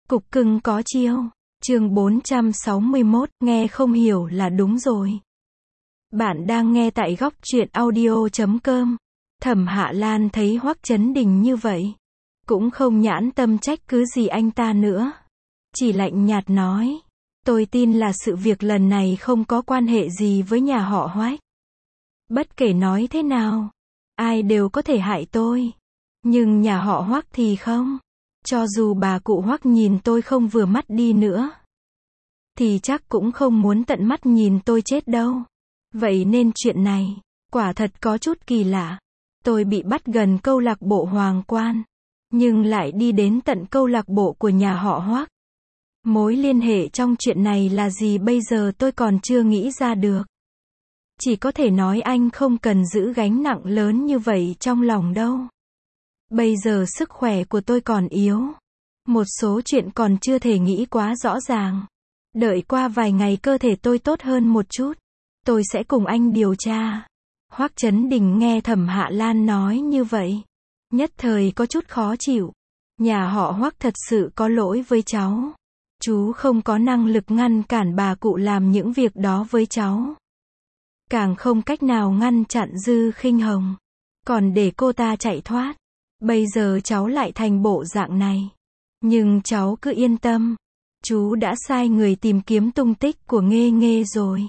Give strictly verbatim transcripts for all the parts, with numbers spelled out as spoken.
Cục cưng có chiêu. Chương bốn trăm sáu mươi mốt, nghe không hiểu là đúng rồi. Bạn đang nghe tại góc truyện audio chấm com. Thẩm Hạ Lan thấy Hoắc Chấn Đình như vậy, cũng không nhãn tâm trách cứ gì anh ta nữa. Chỉ lạnh nhạt nói, tôi tin là sự việc lần này không có quan hệ gì với nhà họ Hoắc. Bất kể nói thế nào, ai đều có thể hại tôi. Nhưng nhà họ Hoắc thì không. Cho dù bà cụ Hoắc nhìn tôi không vừa mắt đi nữa, thì chắc cũng không muốn tận mắt nhìn tôi chết đâu. Vậy nên chuyện này, quả thật có chút kỳ lạ. Tôi bị bắt gần câu lạc bộ Hoàng Quan, nhưng lại đi đến tận câu lạc bộ của nhà họ Hoắc. Mối liên hệ trong chuyện này là gì bây giờ tôi còn chưa nghĩ ra được. Chỉ có thể nói anh không cần giữ gánh nặng lớn như vậy trong lòng đâu. Bây giờ sức khỏe của tôi còn yếu. Một số chuyện còn chưa thể nghĩ quá rõ ràng. Đợi qua vài ngày cơ thể tôi tốt hơn một chút, tôi sẽ cùng anh điều tra. Hoắc Chấn Đình nghe Thẩm Hạ Lan nói như vậy, nhất thời có chút khó chịu. Nhà họ Hoắc thật sự có lỗi với cháu. Chú không có năng lực ngăn cản bà cụ làm những việc đó với cháu. Càng không cách nào ngăn chặn Dư Khinh Hồng. Còn để cô ta chạy thoát. Bây giờ cháu lại thành bộ dạng này. Nhưng cháu cứ yên tâm. Chú đã sai người tìm kiếm tung tích của Nghê Nghê rồi.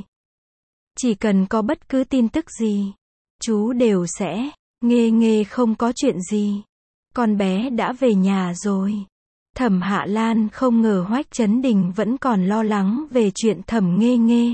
Chỉ cần có bất cứ tin tức gì, chú đều sẽ. Nghê Nghê không có chuyện gì. Con bé đã về nhà rồi. Thẩm Hạ Lan không ngờ Hoắc Chấn Đình vẫn còn lo lắng về chuyện Thẩm Nghê Nghê.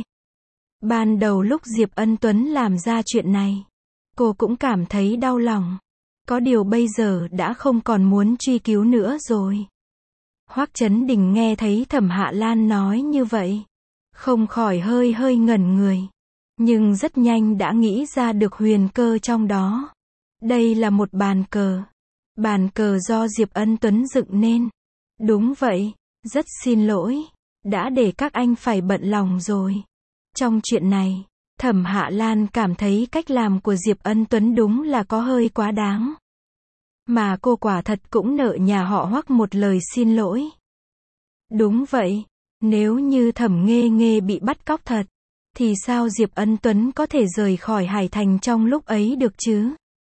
Ban đầu lúc Diệp Ân Tuấn làm ra chuyện này, cô cũng cảm thấy đau lòng. Có điều bây giờ đã không còn muốn truy cứu nữa rồi. Hoắc Chấn Đình nghe thấy Thẩm Hạ Lan nói như vậy, không khỏi hơi hơi ngẩn người. Nhưng rất nhanh đã nghĩ ra được huyền cơ trong đó. Đây là một bàn cờ. Bàn cờ do Diệp Ân Tuấn dựng nên. Đúng vậy, rất xin lỗi. Đã để các anh phải bận lòng rồi. Trong chuyện này, Thẩm Hạ Lan cảm thấy cách làm của Diệp Ân Tuấn đúng là có hơi quá đáng. Mà cô quả thật cũng nợ nhà họ Hoắc một lời xin lỗi. Đúng vậy, nếu như Thẩm Nghê Nghê bị bắt cóc thật, thì sao Diệp Ân Tuấn có thể rời khỏi Hải Thành trong lúc ấy được chứ?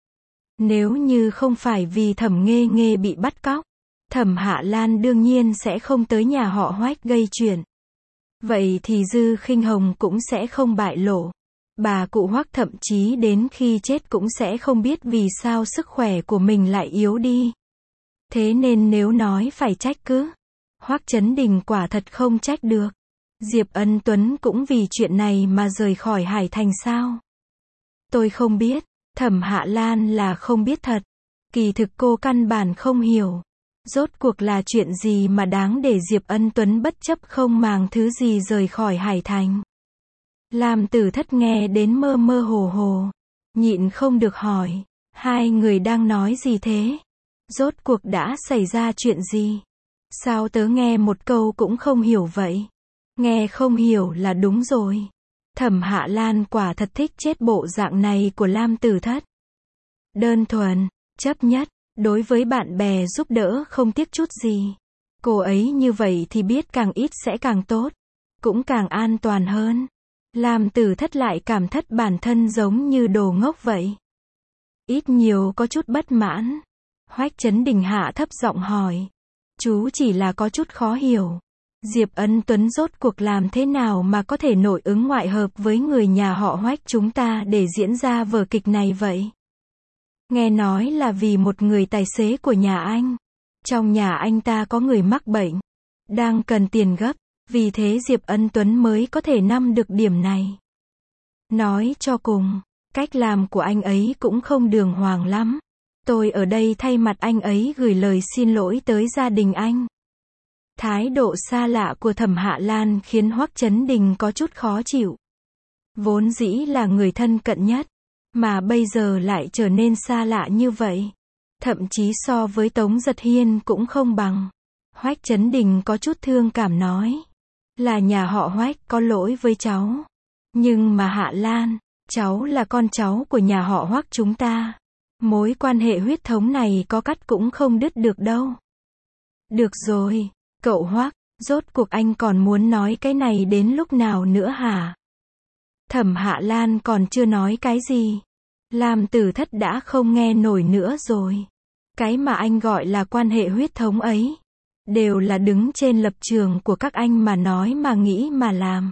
Nếu như không phải vì Thẩm Nghê Nghê bị bắt cóc, Thẩm Hạ Lan đương nhiên sẽ không tới nhà họ Hoắc gây chuyện. Vậy thì Dư Khinh Hồng cũng sẽ không bại lộ. Bà cụ Hoắc thậm chí đến khi chết cũng sẽ không biết vì sao sức khỏe của mình lại yếu đi. Thế nên nếu nói phải trách cứ, Hoắc Chấn Đình quả thật không trách được. Diệp Ân Tuấn cũng vì chuyện này mà rời khỏi Hải Thành sao? Tôi không biết. Thẩm Hạ Lan là không biết thật. Kỳ thực cô căn bản không hiểu. Rốt cuộc là chuyện gì mà đáng để Diệp Ân Tuấn bất chấp không màng thứ gì rời khỏi Hải Thành. Lam Tử Thất nghe đến mơ mơ hồ hồ, nhịn không được hỏi, hai người đang nói gì thế? Rốt cuộc đã xảy ra chuyện gì? Sao tớ nghe một câu cũng không hiểu vậy? Nghe không hiểu là đúng rồi. Thẩm Hạ Lan quả thật thích chết bộ dạng này của Lam Tử Thất. Đơn thuần, chấp nhất, đối với bạn bè giúp đỡ không tiếc chút gì. Cô ấy như vậy thì biết càng ít sẽ càng tốt, cũng càng an toàn hơn. Lam Tử Thất lại cảm thất bản thân giống như đồ ngốc vậy. Ít nhiều có chút bất mãn. Hoắc Chấn Đình hạ thấp giọng hỏi. Chú chỉ là có chút khó hiểu. Diệp Ân Tuấn rốt cuộc làm thế nào mà có thể nội ứng ngoại hợp với người nhà họ Hoắc chúng ta để diễn ra vở kịch này vậy? Nghe nói là vì một người tài xế của nhà anh. Trong nhà anh ta có người mắc bệnh, đang cần tiền gấp. Vì thế Diệp Ân Tuấn mới có thể nắm được điểm này. Nói cho cùng, cách làm của anh ấy cũng không đường hoàng lắm. Tôi ở đây thay mặt anh ấy gửi lời xin lỗi tới gia đình anh. Thái độ xa lạ của Thẩm Hạ Lan khiến Hoắc Chấn Đình có chút khó chịu. Vốn dĩ là người thân cận nhất, mà bây giờ lại trở nên xa lạ như vậy. Thậm chí so với Tống Giật Hiên cũng không bằng. Hoắc Chấn Đình có chút thương cảm nói. Là nhà họ Hoắc có lỗi với cháu. Nhưng mà Hạ Lan, cháu là con cháu của nhà họ Hoắc chúng ta. Mối quan hệ huyết thống này có cắt cũng không đứt được đâu. Được rồi, Cậu Hoắc, rốt cuộc anh còn muốn nói cái này đến lúc nào nữa hả? Thẩm Hạ Lan còn chưa nói cái gì. Lam Tử Thất đã không nghe nổi nữa rồi. Cái mà anh gọi là quan hệ huyết thống ấy, đều là đứng trên lập trường của các anh mà nói mà nghĩ mà làm.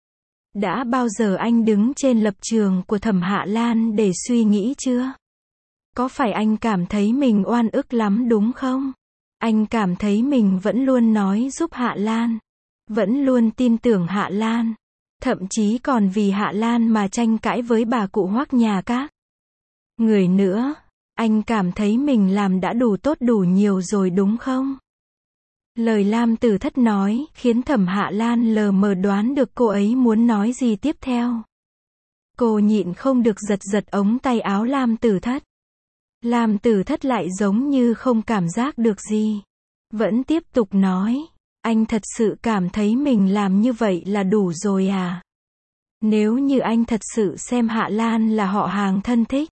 Đã bao giờ anh đứng trên lập trường của Thẩm Hạ Lan để suy nghĩ chưa? Có phải anh cảm thấy mình oan ức lắm đúng không? Anh cảm thấy mình vẫn luôn nói giúp Hạ Lan, vẫn luôn tin tưởng Hạ Lan, thậm chí còn vì Hạ Lan mà tranh cãi với bà cụ Hoắc nhà các người nữa. Anh cảm thấy mình làm đã đủ tốt đủ nhiều rồi đúng không? Lời Lam Tử Thất nói, khiến Thẩm Hạ Lan lờ mờ đoán được cô ấy muốn nói gì tiếp theo. Cô nhịn không được giật giật ống tay áo Lam Tử Thất. Lam Tử Thất lại giống như không cảm giác được gì. Vẫn tiếp tục nói, anh thật sự cảm thấy mình làm như vậy là đủ rồi à? Nếu như anh thật sự xem Hạ Lan là họ hàng thân thích,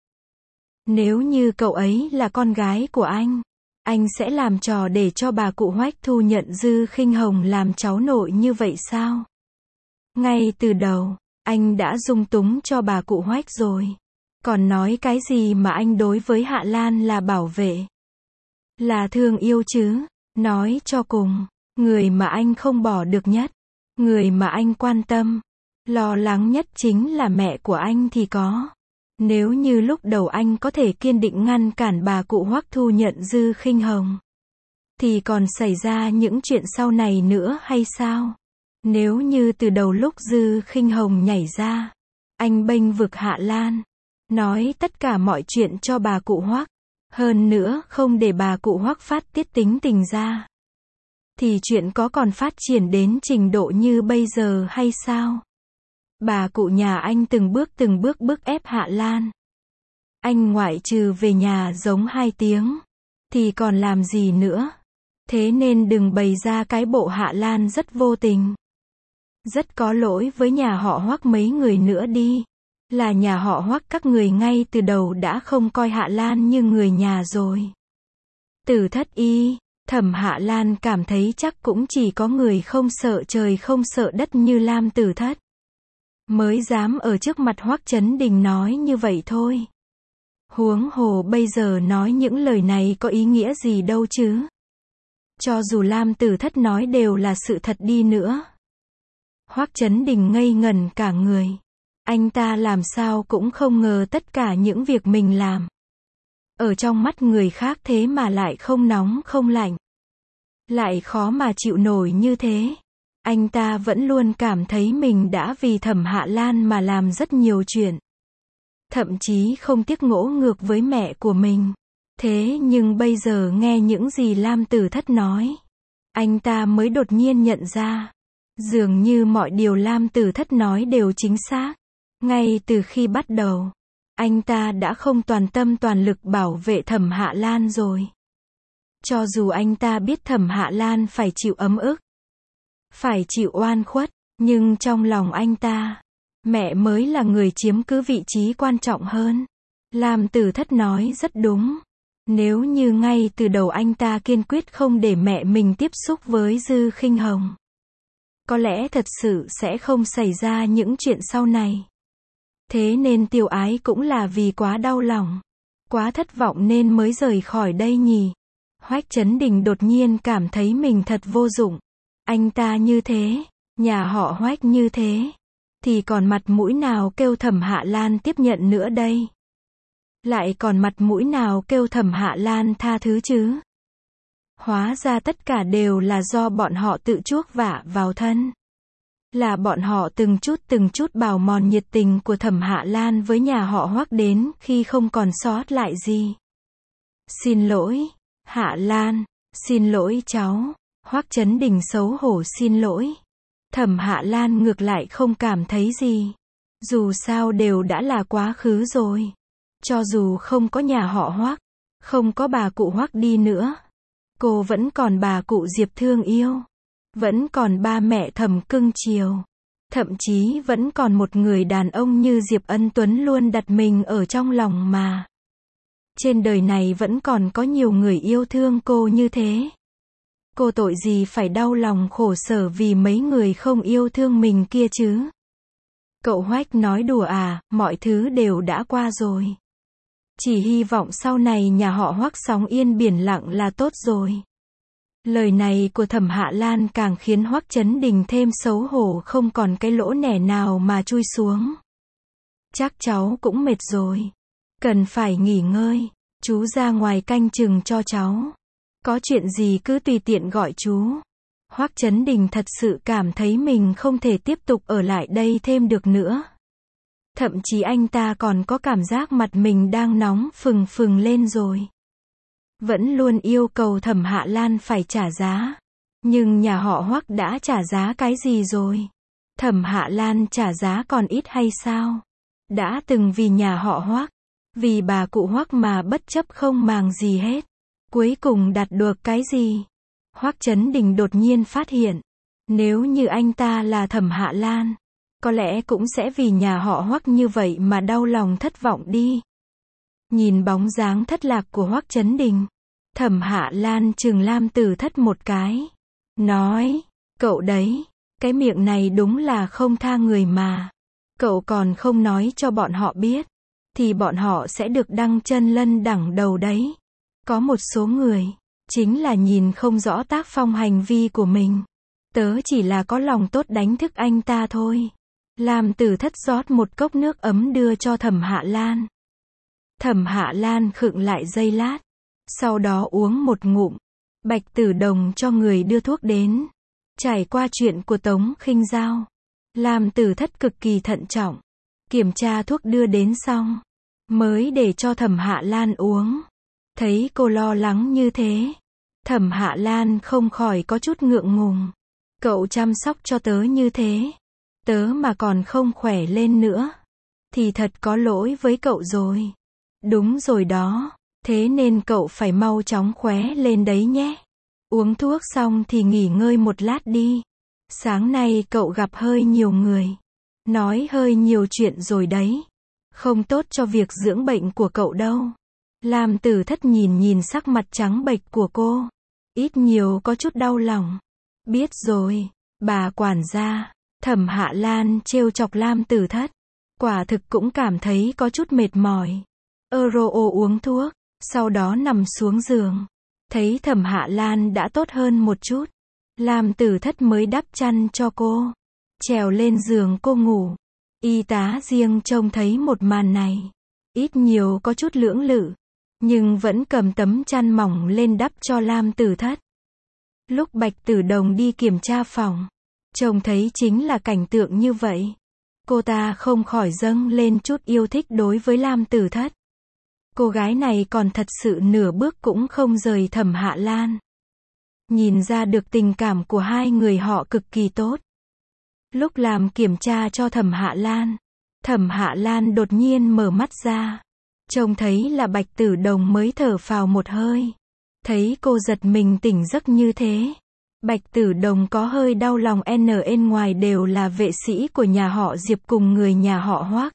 nếu như cậu ấy là con gái của anh, anh sẽ làm trò để cho bà cụ Hoắc thu nhận Dư Khinh Hồng làm cháu nội như vậy sao? Ngay từ đầu, anh đã dung túng cho bà cụ Hoắc rồi. Còn nói cái gì mà anh đối với Hạ Lan là bảo vệ, là thương yêu chứ? Nói cho cùng, người mà anh không bỏ được nhất, người mà anh quan tâm, lo lắng nhất chính là mẹ của anh thì có. Nếu như lúc đầu anh có thể kiên định ngăn cản bà cụ Hoắc thu nhận Dư Khinh Hồng, thì còn xảy ra những chuyện sau này nữa hay sao? Nếu như từ đầu lúc Dư Khinh Hồng nhảy ra, anh bênh vực Hạ Lan, nói tất cả mọi chuyện cho bà cụ Hoắc, hơn nữa không để bà cụ Hoắc phát tiết tính tình ra, thì chuyện có còn phát triển đến trình độ như bây giờ hay sao? Bà cụ nhà anh từng bước từng bước bức ép Hạ Lan. Anh ngoại trừ về nhà giống hai tiếng, thì còn làm gì nữa? Thế nên đừng bày ra cái bộ Hạ Lan rất vô tình, rất có lỗi với nhà họ Hoắc mấy người nữa đi. Là nhà họ Hoắc các người ngay từ đầu đã không coi Hạ Lan như người nhà rồi. Tử Thất y, Thẩm Hạ Lan cảm thấy chắc cũng chỉ có người không sợ trời không sợ đất như Lam Tử Thất mới dám ở trước mặt Hoắc Chấn Đình nói như vậy thôi. Huống hồ bây giờ nói những lời này có ý nghĩa gì đâu chứ? Cho dù Lam Tử Thất nói đều là sự thật đi nữa. Hoắc Chấn Đình ngây ngẩn cả người. Anh ta làm sao cũng không ngờ tất cả những việc mình làm, ở trong mắt người khác thế mà lại không nóng không lạnh, lại khó mà chịu nổi như thế. Anh ta vẫn luôn cảm thấy mình đã vì Thẩm Hạ Lan mà làm rất nhiều chuyện, thậm chí không tiếc ngỗ ngược với mẹ của mình. Thế nhưng bây giờ nghe những gì Lam Tử Thất nói, anh ta mới đột nhiên nhận ra, dường như mọi điều Lam Tử Thất nói đều chính xác. Ngay từ khi bắt đầu, anh ta đã không toàn tâm toàn lực bảo vệ Thẩm Hạ Lan rồi. Cho dù anh ta biết Thẩm Hạ Lan phải chịu ấm ức, phải chịu oan khuất, nhưng trong lòng anh ta, mẹ mới là người chiếm cứ vị trí quan trọng hơn. Lam Tử Thất nói rất đúng. Nếu như ngay từ đầu anh ta kiên quyết không để mẹ mình tiếp xúc với Dư Khinh Hồng, có lẽ thật sự sẽ không xảy ra những chuyện sau này. Thế nên Tiêu Ái cũng là vì quá đau lòng, quá thất vọng nên mới rời khỏi đây nhỉ. Hoắc Chấn Đình đột nhiên cảm thấy mình thật vô dụng. Anh ta như thế, nhà họ Hoắc như thế, thì còn mặt mũi nào kêu Thẩm Hạ Lan tiếp nhận nữa đây? Lại còn mặt mũi nào kêu Thẩm Hạ Lan tha thứ chứ? Hóa ra tất cả đều là do bọn họ tự chuốc vả vào thân. Là bọn họ từng chút từng chút bào mòn nhiệt tình của Thẩm Hạ Lan với nhà họ Hoắc đến khi không còn sót lại gì. Xin lỗi, Hạ Lan, xin lỗi cháu. Hoắc Chấn Đình xấu hổ xin lỗi. Thẩm Hạ Lan ngược lại không cảm thấy gì. Dù sao đều đã là quá khứ rồi. Cho dù không có nhà họ Hoắc, không có bà cụ Hoắc đi nữa, cô vẫn còn bà cụ Diệp thương yêu, vẫn còn ba mẹ Thẩm cưng chiều, thậm chí vẫn còn một người đàn ông như Diệp Ân Tuấn luôn đặt mình ở trong lòng mà. Trên đời này vẫn còn có nhiều người yêu thương cô như thế. Cô tội gì phải đau lòng khổ sở vì mấy người không yêu thương mình kia chứ? Cậu Hoách nói đùa à, mọi thứ đều đã qua rồi. Chỉ hy vọng sau này nhà họ Hoắc sóng yên biển lặng là tốt rồi. Lời này của Thẩm Hạ Lan càng khiến Hoắc Chấn Đình thêm xấu hổ, không còn cái lỗ nẻ nào mà chui xuống. Chắc cháu cũng mệt rồi. Cần phải nghỉ ngơi. Chú ra ngoài canh chừng cho cháu. Có chuyện gì cứ tùy tiện gọi chú. Hoắc Chấn Đình thật sự cảm thấy mình không thể tiếp tục ở lại đây thêm được nữa. Thậm chí anh ta còn có cảm giác mặt mình đang nóng phừng phừng lên rồi. Vẫn luôn yêu cầu Thẩm Hạ Lan phải trả giá. Nhưng nhà họ Hoắc đã trả giá cái gì rồi? Thẩm Hạ Lan trả giá còn ít hay sao? Đã từng vì nhà họ Hoắc, vì bà cụ Hoắc mà bất chấp không màng gì hết. Cuối cùng đạt được cái gì? Hoắc Chấn Đình đột nhiên phát hiện, nếu như anh ta là Thẩm Hạ Lan, có lẽ cũng sẽ vì nhà họ Hoắc như vậy mà đau lòng thất vọng đi. Nhìn bóng dáng thất lạc của Hoắc Chấn Đình, Thẩm Hạ Lan chừng Lam Tử Thất một cái, nói, cậu đấy, cái miệng này đúng là không tha người mà. Cậu còn không nói cho bọn họ biết, thì bọn họ sẽ được đăng chân lân đẳng đầu đấy. Có một số người, chính là nhìn không rõ tác phong hành vi của mình. Tớ chỉ là có lòng tốt đánh thức anh ta thôi. Lam Tử Thất rót một cốc nước ấm đưa cho Thẩm Hạ Lan. Thẩm Hạ Lan khựng lại giây lát, sau đó uống một ngụm. Bạch Tử Đồng cho người đưa thuốc đến. Trải qua chuyện của Tống Khinh Giao, Lam Tử Thất cực kỳ thận trọng. Kiểm tra thuốc đưa đến xong, mới để cho Thẩm Hạ Lan uống. Thấy cô lo lắng như thế, Thẩm Hạ Lan không khỏi có chút ngượng ngùng. Cậu chăm sóc cho tớ như thế, tớ mà còn không khỏe lên nữa, thì thật có lỗi với cậu rồi. Đúng rồi đó, thế nên cậu phải mau chóng khỏe lên đấy nhé. Uống thuốc xong thì nghỉ ngơi một lát đi. Sáng nay cậu gặp hơi nhiều người, nói hơi nhiều chuyện rồi đấy. Không tốt cho việc dưỡng bệnh của cậu đâu. Lam Tử Thất nhìn nhìn sắc mặt trắng bệch của cô, ít nhiều có chút đau lòng. Biết rồi, bà quản gia. Thẩm Hạ Lan trêu chọc Lam Tử Thất, quả thực cũng cảm thấy có chút mệt mỏi. Euro uống thuốc, sau đó nằm xuống giường. Thấy Thẩm Hạ Lan đã tốt hơn một chút, Lam Tử Thất mới đắp chăn cho cô, trèo lên giường cô ngủ. Y tá riêng trông thấy một màn này, ít nhiều có chút lưỡng lự, nhưng vẫn cầm tấm chăn mỏng lên đắp cho Lam Tử Thất. Lúc Bạch Tử Đồng đi kiểm tra phòng, trông thấy chính là cảnh tượng như vậy, cô ta không khỏi dâng lên chút yêu thích đối với Lam Tử Thất. Cô gái này còn thật sự nửa bước cũng không rời Thẩm Hạ Lan. Nhìn ra được tình cảm của hai người họ cực kỳ tốt. Lúc làm kiểm tra cho Thẩm Hạ Lan, Thẩm Hạ Lan đột nhiên mở mắt ra, trông thấy là Bạch Tử Đồng mới thở phào một hơi. Thấy cô giật mình tỉnh giấc như thế, Bạch Tử Đồng có hơi đau lòng. N N ngoài đều là vệ sĩ của nhà họ Diệp cùng người nhà họ Hoắc.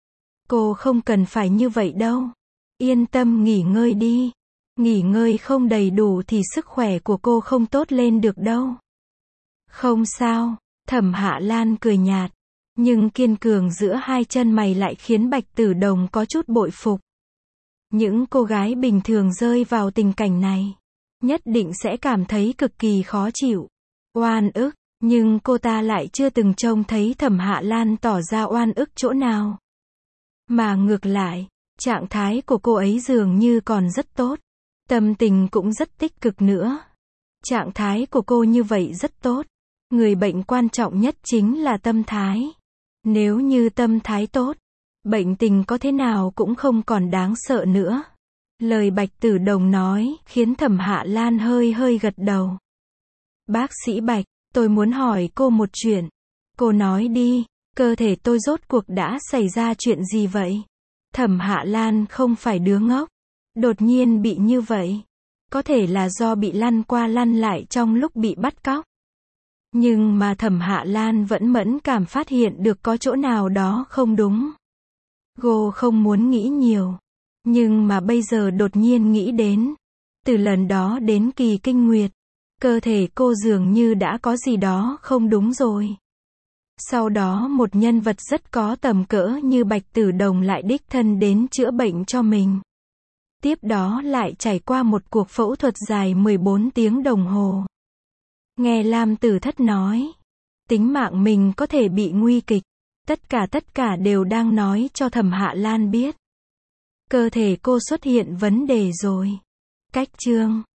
Cô không cần phải như vậy đâu. Yên tâm nghỉ ngơi đi. Nghỉ ngơi không đầy đủ thì sức khỏe của cô không tốt lên được đâu. Không sao. Thẩm Hạ Lan cười nhạt, nhưng kiên cường giữa hai chân mày lại khiến Bạch Tử Đồng có chút bội phục. Những cô gái bình thường rơi vào tình cảnh này, nhất định sẽ cảm thấy cực kỳ khó chịu, oan ức, nhưng cô ta lại chưa từng trông thấy Thẩm Hạ Lan tỏ ra oan ức chỗ nào. Mà ngược lại, trạng thái của cô ấy dường như còn rất tốt, tâm tình cũng rất tích cực nữa. Trạng thái của cô như vậy rất tốt. Người bệnh quan trọng nhất chính là tâm thái. Nếu như tâm thái tốt, bệnh tình có thế nào cũng không còn đáng sợ nữa. Lời Bạch Tử Đồng nói, khiến Thẩm Hạ Lan hơi hơi gật đầu. Bác sĩ Bạch, tôi muốn hỏi cô một chuyện. Cô nói đi, cơ thể tôi rốt cuộc đã xảy ra chuyện gì vậy? Thẩm Hạ Lan không phải đứa ngốc. Đột nhiên bị như vậy, có thể là do bị lăn qua lăn lại trong lúc bị bắt cóc. Nhưng mà Thẩm Hạ Lan vẫn mẫn cảm phát hiện được có chỗ nào đó không đúng. Cô không muốn nghĩ nhiều, nhưng mà bây giờ đột nhiên nghĩ đến, từ lần đó đến kỳ kinh nguyệt, Cơ thể cô dường như đã có gì đó không đúng rồi. Sau đó một nhân vật rất có tầm cỡ như Bạch Tử Đồng lại đích thân đến chữa bệnh cho mình. Tiếp đó lại trải qua một cuộc phẫu thuật dài mười bốn tiếng đồng hồ. Nghe Lam Tử Thất nói, tính mạng mình có thể bị nguy kịch. Tất cả tất cả đều đang nói cho Thẩm Hạ Lan biết. Cơ thể cô xuất hiện vấn đề rồi. Cách chương